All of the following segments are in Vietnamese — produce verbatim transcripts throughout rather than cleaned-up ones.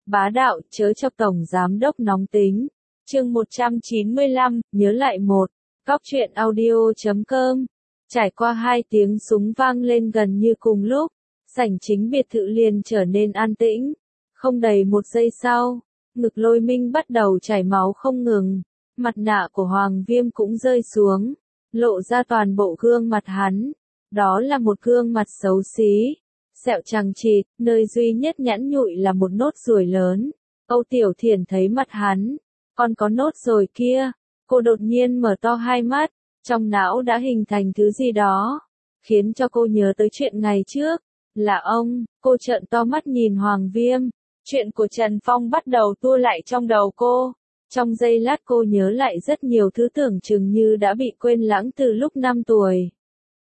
Bá đạo, chớ chọc tổng giám đốc nóng tính. Chương một trăm chín mươi lăm, nhớ lại một. Góc truyện audio chấm com. Trải qua hai tiếng súng vang lên gần như cùng lúc, sảnh chính biệt thự liền trở nên an tĩnh. Không đầy một giây sau, ngực Lôi Minh bắt đầu chảy máu không ngừng. Mặt nạ của Hoàng Viêm cũng rơi xuống, lộ ra toàn bộ gương mặt hắn. Đó là một gương mặt xấu xí, sẹo chằng chịt, nơi duy nhất nhẵn nhụi là một nốt ruồi lớn. Âu Tiểu Thiển thấy mặt hắn, còn có nốt ruồi kia, cô đột nhiên mở to hai mắt, trong não đã hình thành thứ gì đó, khiến cho cô nhớ tới chuyện ngày trước, là ông. Cô trợn to mắt nhìn Hoàng Viêm, chuyện của Trần Phong bắt đầu tua lại trong đầu cô. Trong giây lát cô nhớ lại rất nhiều thứ tưởng chừng như đã bị quên lãng từ lúc năm tuổi.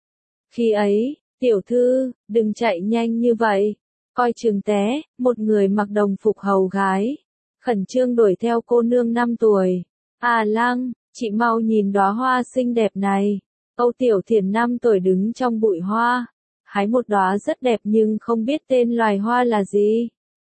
Khi ấy, tiểu thư, đừng chạy nhanh như vậy, coi chừng té. Một người mặc đồng phục hầu gái, khẩn trương đuổi theo cô nương năm tuổi. À Lăng, chị mau nhìn đóa hoa xinh đẹp này. Âu Tiểu Thiển năm tuổi đứng trong bụi hoa, hái một đóa rất đẹp nhưng không biết tên loài hoa là gì.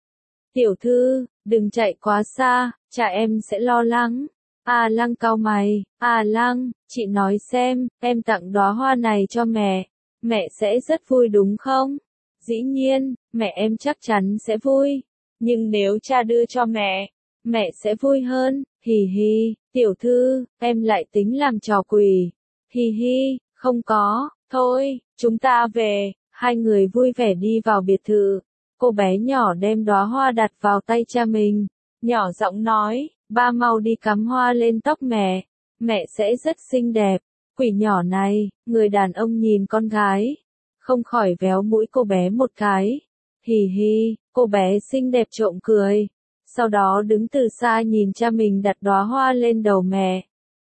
Tiểu thư, đừng chạy quá xa, cha em sẽ lo lắng. À Lăng cau mày. À Lăng, chị nói xem, em tặng đóa hoa này cho mẹ, mẹ sẽ rất vui đúng không? Dĩ nhiên, mẹ em chắc chắn sẽ vui. Nhưng nếu cha đưa cho mẹ, mẹ sẽ vui hơn. Hì hì, tiểu thư, em lại tính làm trò quỷ. Hì hì, không có, thôi, chúng ta về. Hai người vui vẻ đi vào biệt thự. Cô bé nhỏ đem đóa hoa đặt vào tay cha mình, nhỏ giọng nói, ba mau đi cắm hoa lên tóc mẹ, mẹ sẽ rất xinh đẹp. Quỷ nhỏ này, người đàn ông nhìn con gái, không khỏi véo mũi cô bé một cái. Hì hì, cô bé xinh đẹp trộm cười, sau đó đứng từ xa nhìn cha mình đặt đóa hoa lên đầu mẹ.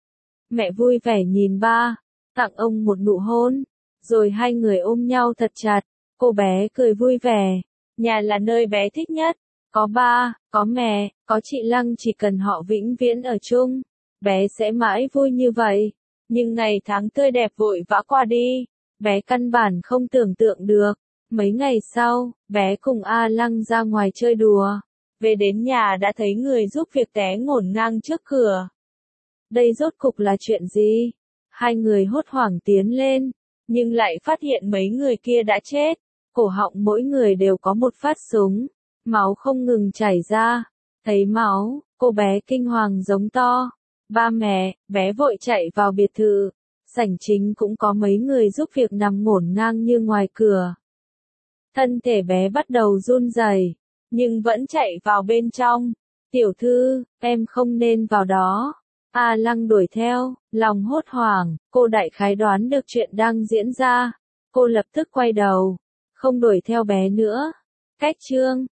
Mẹ vui vẻ nhìn ba, tặng ông một nụ hôn, rồi hai người ôm nhau thật chặt. Cô bé cười vui vẻ, nhà là nơi bé thích nhất, có ba, có mẹ, có chị Lăng, chỉ cần họ vĩnh viễn ở chung, bé sẽ mãi vui như vậy. Nhưng ngày tháng tươi đẹp vội vã qua đi, bé căn bản không tưởng tượng được. Mấy ngày sau, bé cùng A Lăng ra ngoài chơi đùa, về đến nhà đã thấy người giúp việc té ngổn ngang trước cửa. Đây rốt cục là chuyện gì? Hai người hốt hoảng tiến lên, nhưng lại phát hiện mấy người kia đã chết. Cổ họng mỗi người đều có một phát súng, máu không ngừng chảy ra. Thấy máu, cô bé kinh hoàng giống to. Ba mẹ, bé vội chạy vào biệt thự. Sảnh chính cũng có mấy người giúp việc nằm ngổn ngang như ngoài cửa. Thân thể bé bắt đầu run rẩy, nhưng vẫn chạy vào bên trong. Tiểu thư, em không nên vào đó. A Lăng đuổi theo, lòng hốt hoảng, cô đại khái đoán được chuyện đang diễn ra. Cô lập tức quay đầu, không đuổi theo bé nữa. Cách chương